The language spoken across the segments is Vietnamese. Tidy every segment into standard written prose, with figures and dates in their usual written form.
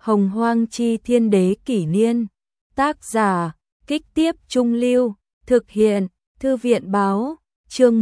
Hồng Hoang Chi Thiên Đế Kỷ Niên. Tác giả, Kích Tiếp Trung Lưu. Thực hiện, Thư viện Báo. Chương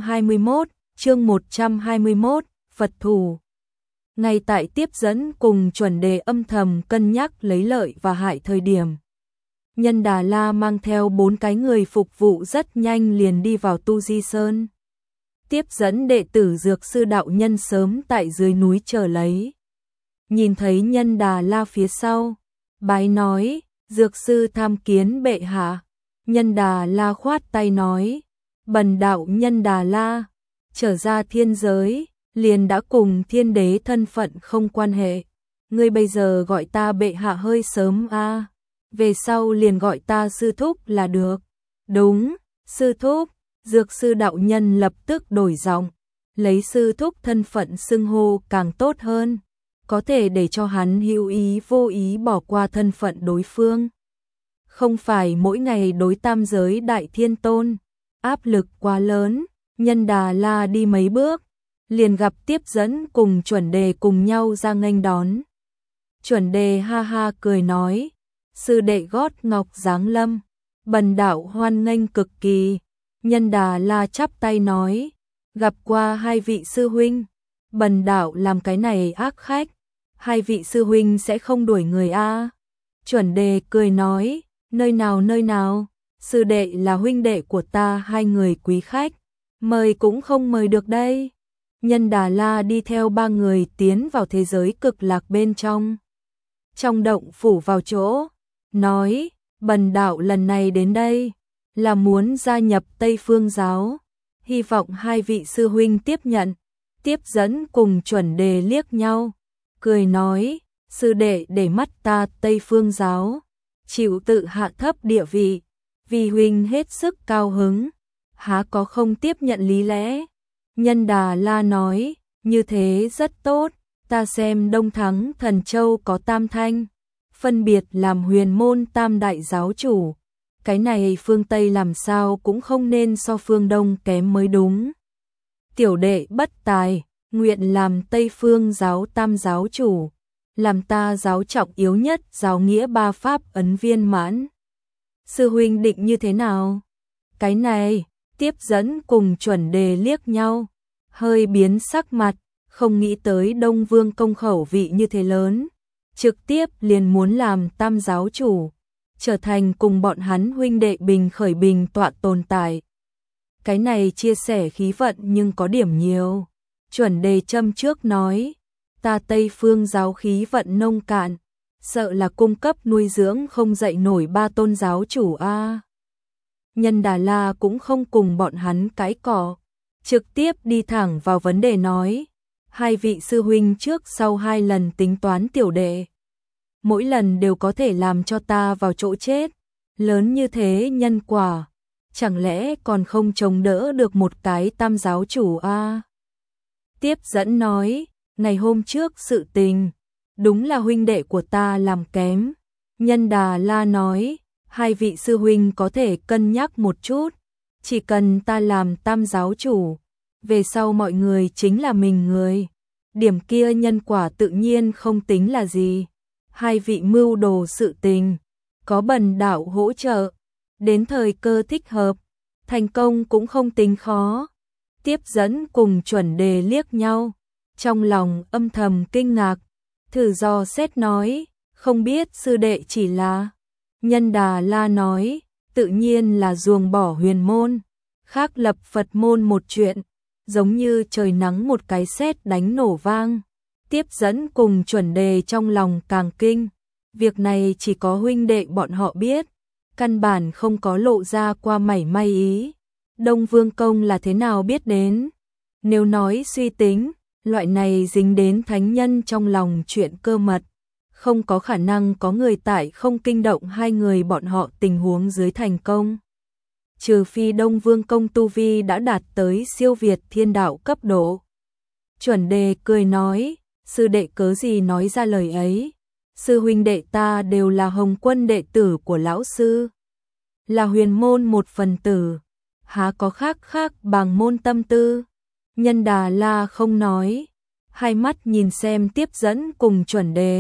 121, Phật Thủ. Ngay tại tiếp dẫn cùng chuẩn đề âm thầm cân nhắc lấy lợi và hại thời điểm, Nhân Đà La mang theo 4 cái người phục vụ rất nhanh liền đi vào Tu Di Sơn. Tiếp dẫn đệ tử Dược Sư đạo nhân sớm tại dưới núi chờ lấy. Nhìn thấy Nhân Đà La phía sau, bái nói, Dược Sư tham kiến bệ hạ. Nhân Đà La khoát tay nói, bần đạo Nhân Đà La, trở ra thiên giới, liền đã cùng thiên đế thân phận không quan hệ. Ngươi bây giờ gọi ta bệ hạ hơi sớm a, về sau liền gọi ta sư thúc là được. Đúng, sư thúc. Dược Sư đạo nhân lập tức đổi giọng, lấy sư thúc thân phận xưng hô càng tốt hơn, có thể để cho hắn hữu ý vô ý bỏ qua thân phận đối phương. Không phải mỗi ngày đối tam giới đại thiên tôn, áp lực quá lớn. Nhân Đà La đi mấy bước, liền gặp tiếp dẫn cùng chuẩn đề cùng nhau ra nghênh đón. Chuẩn đề ha ha cười nói, sư đệ gót ngọc giáng lâm, bần đạo hoan nghênh cực kỳ. Nhân Đà La chắp tay nói, gặp qua hai vị sư huynh, bần đạo làm cái này ác khách, hai vị sư huynh sẽ không đuổi người a. Chuẩn đề cười nói, nơi nào, sư đệ là huynh đệ của ta, hai người quý khách, mời cũng không mời được đây. Nhân Đà La đi theo 3 người tiến vào thế giới cực lạc bên trong. Trong động phủ vào chỗ, nói, bần đạo lần này đến đây là muốn gia nhập Tây Phương giáo, hy vọng hai vị sư huynh tiếp nhận. Tiếp dẫn cùng chuẩn đề liếc nhau, cười nói, sư đệ để mắt ta Tây Phương giáo, chịu tự hạ thấp địa vị, vì huynh hết sức cao hứng, há có không tiếp nhận lý lẽ. Nhân Đà La nói, như thế rất tốt, ta xem Đông Thắng Thần Châu có tam thanh, phân biệt làm huyền môn tam đại giáo chủ. Cái này phương Tây làm sao cũng không nên so phương Đông kém mới đúng. Tiểu đệ bất tài, nguyện làm Tây Phương giáo tam giáo chủ, làm ta giáo trọng yếu nhất giáo nghĩa 3 pháp ấn viên mãn. Sư huynh định như thế nào? Cái này, tiếp dẫn cùng chuẩn đề liếc nhau, hơi biến sắc mặt, không nghĩ tới Đông Vương công khẩu vị như thế lớn, trực tiếp liền muốn làm tam giáo chủ, trở thành cùng bọn hắn huynh đệ bình khởi bình tọa tồn tại. Cái này chia sẻ khí vận nhưng có điểm nhiều. Chuẩn đề châm trước nói, ta Tây Phương giáo khí vận nông cạn, sợ là cung cấp nuôi dưỡng không dậy nổi 3 tôn giáo chủ a. Nhân Đà La cũng không cùng bọn hắn cãi cọ, trực tiếp đi thẳng vào vấn đề nói, hai vị sư huynh trước sau 2 lần tính toán tiểu đệ, mỗi lần đều có thể làm cho ta vào chỗ chết, lớn như thế nhân quả, chẳng lẽ còn không chống đỡ được một cái tam giáo chủ a? Tiếp dẫn nói, ngày hôm trước sự tình, đúng là huynh đệ của ta làm kém. Nhân Đà La nói, hai vị sư huynh có thể cân nhắc một chút, chỉ cần ta làm tam giáo chủ, về sau mọi người chính là mình người, điểm kia nhân quả tự nhiên không tính là gì. Hai vị mưu đồ sự tình, có bần đạo hỗ trợ, đến thời cơ thích hợp, thành công cũng không tính khó. Tiếp dẫn cùng chuẩn đề liếc nhau, trong lòng âm thầm kinh ngạc, thử dò xét nói, không biết sư đệ chỉ là. Nhân Đà La nói, tự nhiên là ruồng bỏ huyền môn, khác lập Phật môn một chuyện, giống như trời nắng một cái sét đánh nổ vang. Tiếp dẫn cùng chuẩn đề trong lòng càng kinh, việc này chỉ có huynh đệ bọn họ biết, căn bản không có lộ ra qua mảy may ý. Đông Vương công là thế nào biết đến? Nếu nói suy tính, loại này dính đến thánh nhân trong lòng chuyện cơ mật, không có khả năng có người tại không kinh động hai người bọn họ tình huống dưới thành công. Trừ phi Đông Vương công tu vi đã đạt tới siêu việt thiên đạo cấp độ. Chuẩn đề cười nói, sư đệ cớ gì nói ra lời ấy, sư huynh đệ ta đều là Hồng Quân đệ tử của lão sư, là huyền môn một phần tử, há có khác bằng môn tâm tư. Nhân Đà La không nói, hai mắt nhìn xem tiếp dẫn cùng chuẩn đề,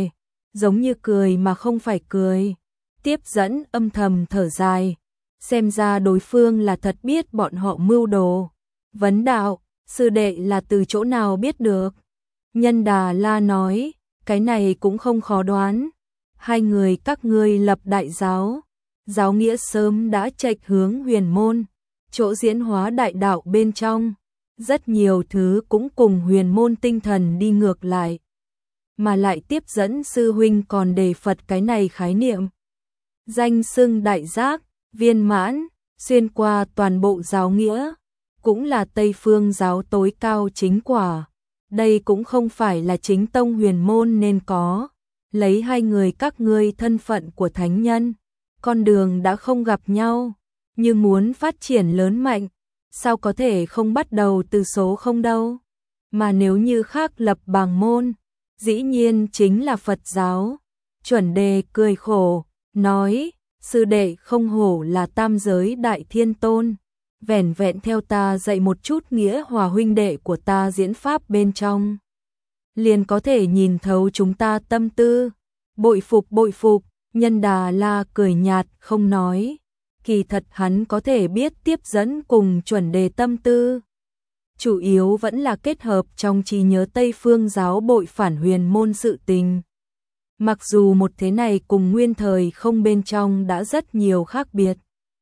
giống như cười mà không phải cười. Tiếp dẫn âm thầm thở dài, xem ra đối phương là thật biết bọn họ mưu đồ. Vấn đạo, sư đệ là từ chỗ nào biết được? Nhân Đà La nói, cái này cũng không khó đoán. Hai người các ngươi lập đại giáo, giáo nghĩa sớm đã chệch hướng huyền môn, chỗ diễn hóa đại đạo bên trong. Rất nhiều thứ cũng cùng huyền môn tinh thần đi ngược lại. Mà lại tiếp dẫn sư huynh còn đề Phật cái này khái niệm. Danh xưng đại giác, viên mãn, xuyên qua toàn bộ giáo nghĩa, cũng là Tây phương giáo tối cao chính quả. Đây cũng không phải là chính tông huyền môn nên có. Lấy hai người các ngươi thân phận của thánh nhân, con đường đã không gặp nhau, nhưng muốn phát triển lớn mạnh, sao có thể không bắt đầu từ số không đâu. Mà nếu như khác lập bàng môn, dĩ nhiên chính là Phật giáo. Chuẩn Đề cười khổ, nói, sư đệ không hổ là tam giới đại thiên tôn, vẻn vẹn theo ta dạy một chút nghĩa hòa huynh đệ của ta diễn pháp bên trong, liền có thể nhìn thấu chúng ta tâm tư. Bội phục, Nhân Đà La cười nhạt không nói. Kỳ thật hắn có thể biết tiếp dẫn cùng Chuẩn Đề tâm tư. Chủ yếu vẫn là kết hợp trong trí nhớ Tây phương giáo bội phản huyền môn sự tình. Mặc dù một thế này cùng nguyên thời không bên trong đã rất nhiều khác biệt.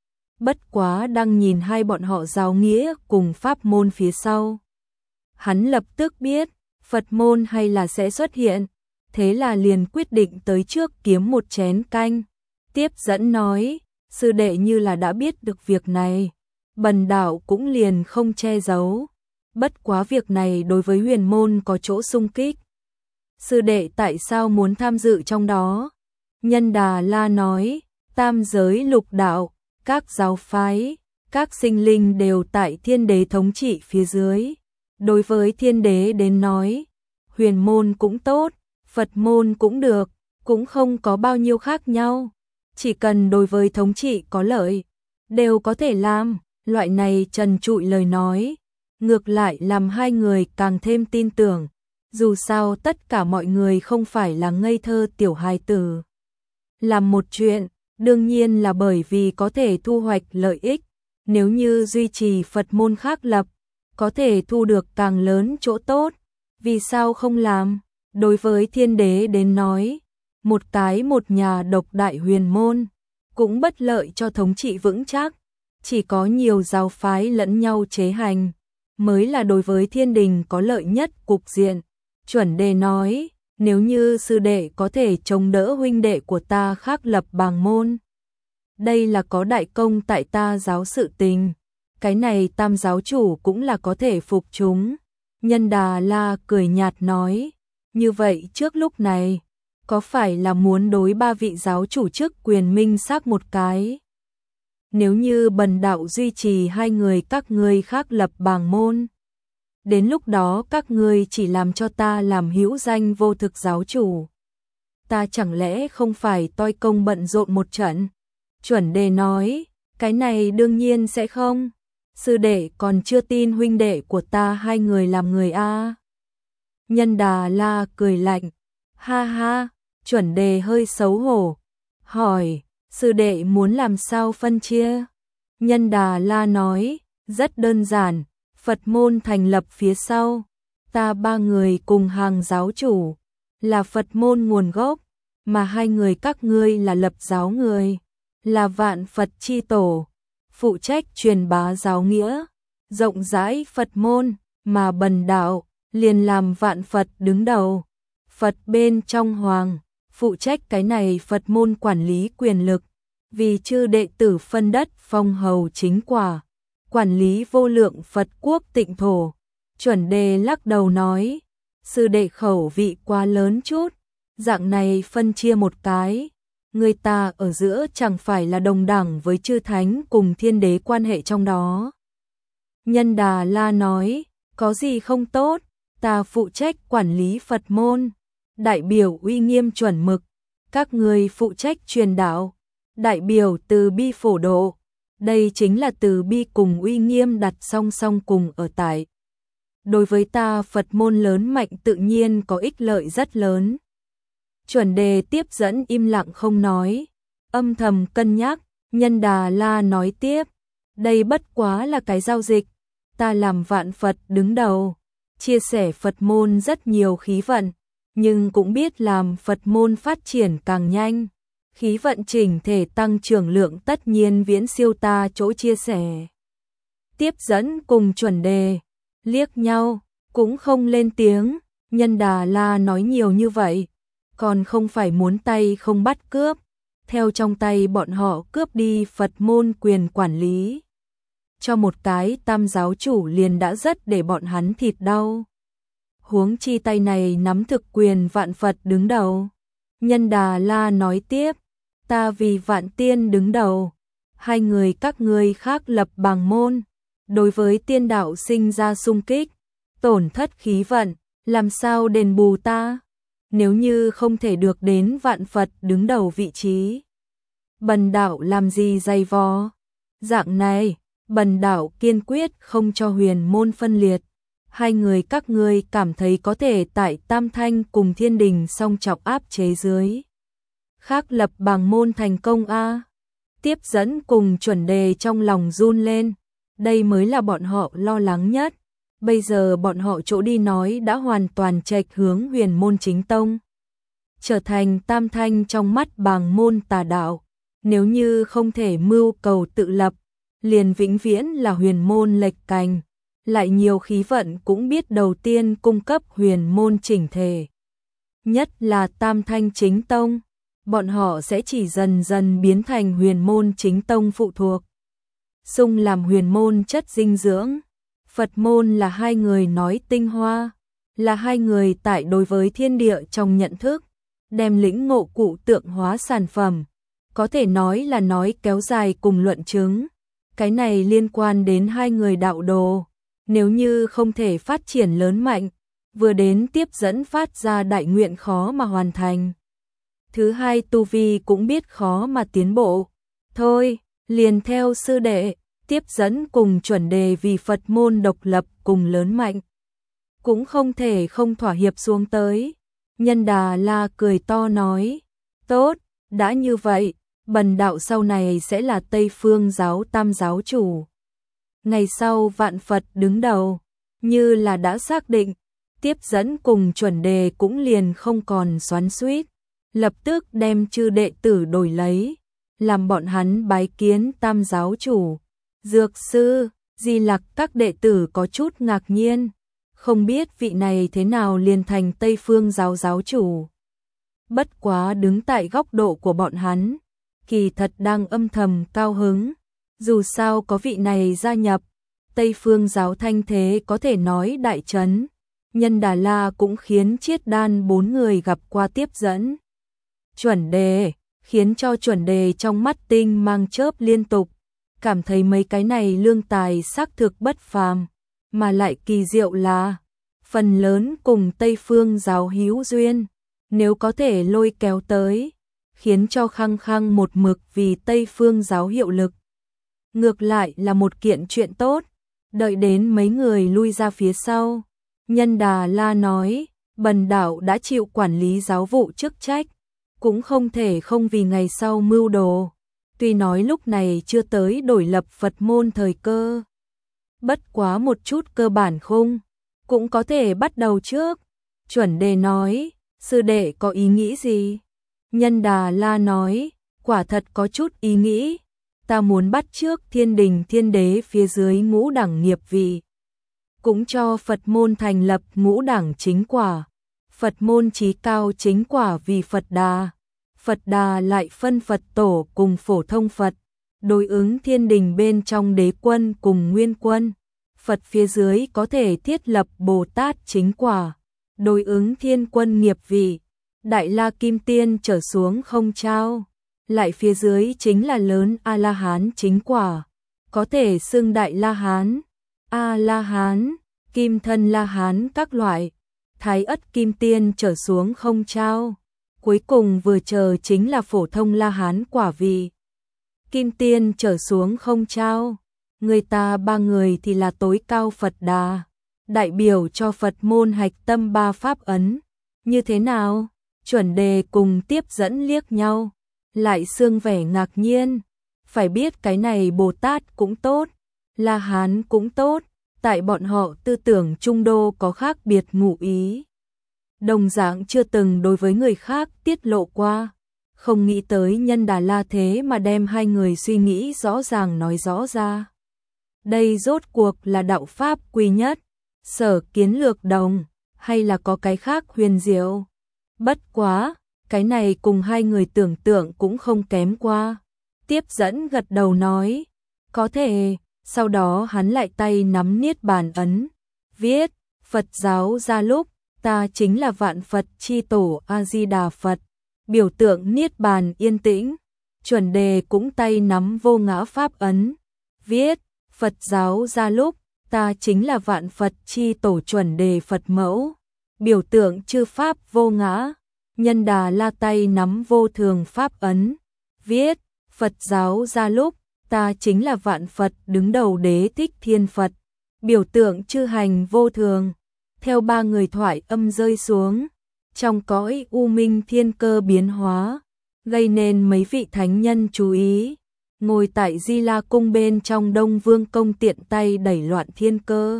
Bất quá đang nhìn hai bọn họ giáo nghĩa cùng pháp môn phía sau. Hắn lập tức biết, Phật môn hay là sẽ xuất hiện. Thế là liền quyết định tới trước kiếm một chén canh. Tiếp dẫn nói, sư đệ như là đã biết được việc này. Bần đạo cũng liền không che giấu. Bất quá việc này đối với huyền môn có chỗ xung kích. Sư đệ tại sao muốn tham dự trong đó? Nhân Đà La nói, tam giới lục đạo, các giáo phái, các sinh linh đều tại thiên đế thống trị phía dưới. Đối với thiên đế đến nói, huyền môn cũng tốt, Phật môn cũng được, cũng không có bao nhiêu khác nhau. Chỉ cần đối với thống trị có lợi, đều có thể làm. Loại này trần trụi lời nói, ngược lại làm hai người càng thêm tin tưởng. Dù sao tất cả mọi người không phải là ngây thơ tiểu hài tử. Làm một chuyện, đương nhiên là bởi vì có thể thu hoạch lợi ích. Nếu như duy trì Phật môn khác lập, có thể thu được càng lớn chỗ tốt. Vì sao không làm? Đối với thiên đế đến nói, một nhà độc đại huyền môn, cũng bất lợi cho thống trị vững chắc. Chỉ có nhiều giáo phái lẫn nhau chế hành, mới là đối với thiên đình có lợi nhất cục diện. Chuẩn Đề nói, nếu như sư đệ có thể chống đỡ huynh đệ của ta khác lập bàng môn. Đây là có đại công tại ta giáo sự tình. Cái này tam giáo chủ cũng là có thể phục chúng. Nhân Đà La cười nhạt nói, như vậy trước lúc này, có phải là muốn đối ba vị giáo chủ chức quyền minh xác một cái? Nếu như bần đạo duy trì hai người các ngươi khác lập bàng môn, đến lúc đó các ngươi chỉ làm cho ta làm hữu danh vô thực giáo chủ. Ta chẳng lẽ không phải toi công bận rộn một trận? Chuẩn Đề nói, cái này đương nhiên sẽ không. Sư đệ còn chưa tin huynh đệ của ta hai người làm người a. Nhân Đà La cười lạnh, ha ha. Chuẩn Đề hơi xấu hổ, hỏi, sư đệ muốn làm sao phân chia? Nhân Đà La nói, rất đơn giản, Phật môn thành lập phía sau, ta ba người cùng hàng giáo chủ, là Phật môn nguồn gốc, mà hai người các ngươi là lập giáo người, là vạn Phật chi tổ, phụ trách truyền bá giáo nghĩa, rộng rãi Phật môn, mà bần đạo liền làm vạn Phật đứng đầu, Phật bên trong hoàng, phụ trách cái này Phật môn quản lý quyền lực, vì chư đệ tử phân đất phong hầu chính quả, quản lý vô lượng Phật quốc tịnh thổ. Chuẩn Đề lắc đầu nói, sư đệ khẩu vị quá lớn chút, dạng này phân chia một cái, người ta ở giữa chẳng phải là đồng đẳng với chư thánh cùng thiên đế quan hệ trong đó. Nhân Đà La nói, có gì không tốt, ta phụ trách quản lý Phật môn, đại biểu uy nghiêm chuẩn mực, các người phụ trách truyền đạo, đại biểu từ bi phổ độ. Đây chính là từ bi cùng uy nghiêm đặt song song cùng ở tại. Đối với ta Phật môn lớn mạnh tự nhiên có ích lợi rất lớn. Chuẩn Đề tiếp dẫn im lặng không nói, âm thầm cân nhắc. Nhân Đà La nói tiếp, đây bất quá là cái giao dịch, ta làm Vạn Phật đứng đầu, chia sẻ Phật môn rất nhiều khí vận, nhưng cũng biết làm Phật môn phát triển càng nhanh, khí vận chỉnh thể tăng trưởng lượng tất nhiên viễn siêu ta chỗ chia sẻ. Tiếp dẫn cùng Chuẩn Đề liếc nhau, cũng không lên tiếng. Nhân Đà La nói nhiều như vậy, còn không phải muốn tay không bắt cướp, theo trong tay bọn họ cướp đi Phật môn quyền quản lý. Cho một cái tam giáo chủ liền đã rất để bọn hắn thịt đau. Huống chi tay này nắm thực quyền Vạn Phật đứng đầu. Nhân Đà La nói tiếp, ta vì Vạn Tiên đứng đầu, hai người các ngươi khác lập bàng môn, đối với tiên đạo sinh ra xung kích, tổn thất khí vận, làm sao đền bù ta? Nếu như không thể được đến Vạn Phật đứng đầu vị trí, bần đạo làm gì dày vò? Dạng này, bần đạo kiên quyết không cho huyền môn phân liệt. Hai người các ngươi cảm thấy có thể tại Tam Thanh cùng Thiên Đình song trọng áp chế dưới, khác lập bàng môn thành công a? Tiếp dẫn cùng Chuẩn Đề trong lòng run lên, đây mới là bọn họ lo lắng nhất. Bây giờ bọn họ chỗ đi nói đã hoàn toàn chệch hướng huyền môn chính tông, trở thành Tam Thanh trong mắt bàng môn tà đạo. Nếu như không thể mưu cầu tự lập, liền vĩnh viễn là huyền môn lệch cành, lại nhiều khí vận cũng biết đầu tiên cung cấp huyền môn chỉnh thể. Nhất là Tam Thanh chính tông, bọn họ sẽ chỉ dần dần biến thành huyền môn chính tông phụ thuộc, xung làm huyền môn chất dinh dưỡng. Phật môn là hai người nói tinh hoa, là hai người tại đối với thiên địa trong nhận thức, đem lĩnh ngộ cụ tượng hóa sản phẩm, có thể nói là nói kéo dài cùng luận chứng. Cái này liên quan đến hai người đạo đồ, nếu như không thể phát triển lớn mạnh, vừa đến tiếp dẫn phát ra đại nguyện khó mà hoàn thành. Thứ hai tu vi cũng biết khó mà tiến bộ. Thôi, liền theo sư đệ, tiếp dẫn cùng Chuẩn Đề vì Phật môn độc lập cùng lớn mạnh, cũng không thể không thỏa hiệp xuống tới. Nhân Đà La cười to nói, tốt, đã như vậy, bần đạo sau này sẽ là Tây Phương giáo tam giáo chủ. Ngày sau Vạn Phật đứng đầu, như là đã xác định, tiếp dẫn cùng Chuẩn Đề cũng liền không còn xoắn xuýt, lập tức đem chư đệ tử đổi lấy, làm bọn hắn bái kiến tam giáo chủ. Dược sư, Di Lặc các đệ tử có chút ngạc nhiên, không biết vị này thế nào liền thành Tây Phương giáo giáo chủ. Bất quá đứng tại góc độ của bọn hắn, kỳ thật đang âm thầm cao hứng, dù sao có vị này gia nhập, Tây Phương giáo thanh thế có thể nói đại chấn. Nhân Đà La cũng khiến Chiết Đan bốn người gặp qua tiếp dẫn Chuẩn Đề, khiến cho Chuẩn Đề trong mắt tinh mang chớp liên tục, cảm thấy mấy cái này lương tài xác thực bất phàm, mà lại kỳ diệu là phần lớn cùng Tây Phương giáo hữu duyên, nếu có thể lôi kéo tới, khiến cho khăng khăng một mực vì Tây Phương giáo hiệu lực, ngược lại là một kiện chuyện tốt. Đợi đến mấy người lui ra phía sau, Nhân Đà La nói, bần đạo đã chịu quản lý giáo vụ chức trách, cũng không thể không vì ngày sau mưu đồ. Tuy nói lúc này chưa tới đổi lập Phật môn thời cơ, bất quá một chút cơ bản khung, cũng có thể bắt đầu trước. Chuẩn Đề nói, sư đệ có ý nghĩ gì? Nhân Đà La nói, quả thật có chút ý nghĩ, ta muốn bắt trước Thiên Đình Thiên Đế phía dưới ngũ đẳng nghiệp vị, cũng cho Phật môn thành lập ngũ đẳng chính quả. Phật môn chí cao chính quả vì Phật Đà, Phật Đà lại phân Phật tổ cùng phổ thông Phật, đối ứng Thiên Đình bên trong đế quân cùng nguyên quân. Phật phía dưới có thể thiết lập Bồ Tát chính quả, đối ứng thiên quân nghiệp vị. Đại La Kim Tiên trở xuống không trao, lại phía dưới chính là lớn A-la-hán chính quả, có thể xưng Đại La-hán, A-la-hán, Kim Thân La-hán các loại. Thái Ất Kim Tiên trở xuống không trao, cuối cùng vừa chờ chính là phổ thông La-hán quả vị. Kim Tiên trở xuống không trao, người ta ba người thì là tối cao Phật Đà, đại biểu cho Phật môn hạch tâm ba pháp ấn. Như thế nào? Chuẩn Đề cùng tiếp dẫn liếc nhau, lại sương vẻ ngạc nhiên. Phải biết cái này Bồ Tát cũng tốt, La Hán cũng tốt, tại bọn họ tư tưởng trung đô có khác biệt ngụ ý. Đồng dạng chưa từng đối với người khác tiết lộ qua. Không nghĩ tới Nhân Đà La thế mà đem hai người suy nghĩ rõ ràng nói rõ ra. Đây rốt cuộc là đạo pháp quy nhất, sở kiến lược đồng, hay là có cái khác huyền diệu? Bất quá, cái này cùng hai người tưởng tượng cũng không kém qua. Tiếp dẫn gật đầu nói, có thể, sau đó hắn lại tay nắm niết bàn ấn, viết, Phật giáo ra lúc, ta chính là vạn Phật chi tổ A-di-đà Phật, biểu tượng niết bàn yên tĩnh. Chuẩn Đề cũng tay nắm vô ngã pháp ấn, viết, Phật giáo ra lúc, ta chính là vạn Phật chi tổ Chuẩn Đề Phật mẫu, biểu tượng chư pháp vô ngã. Nhân Đà La tay nắm vô thường pháp ấn, viết, Phật giáo ra lúc, ta chính là vạn Phật đứng đầu Đế Thích Thiên Phật, biểu tượng chư hành vô thường. Theo ba người thoại âm rơi xuống, trong cõi u minh thiên cơ biến hóa, gây nên mấy vị thánh nhân chú ý. Ngồi tại Di La cung bên trong Đông Vương công tiện tay đẩy loạn thiên cơ,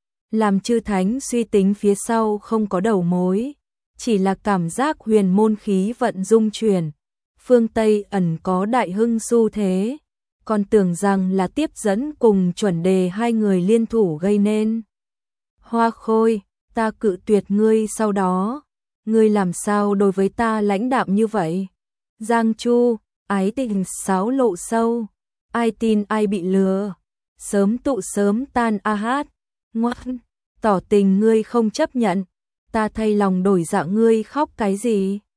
làm chư thánh suy tính phía sau không có đầu mối, chỉ là cảm giác huyền môn khí vận dung chuyển, phương Tây ẩn có đại hưng xu thế, còn tưởng rằng là tiếp dẫn cùng Chuẩn Đề hai người liên thủ gây nên. Hoa Khôi, ta cự tuyệt ngươi, sau đó ngươi làm sao đối với ta lãnh đạm như vậy? Giang Chu, ái tình sáo lộ sâu, ai tin ai bị lừa, sớm tụ sớm tan a hát. Ngoan, tỏ tình ngươi không chấp nhận, ta thay lòng đổi dạ, ngươi khóc cái gì?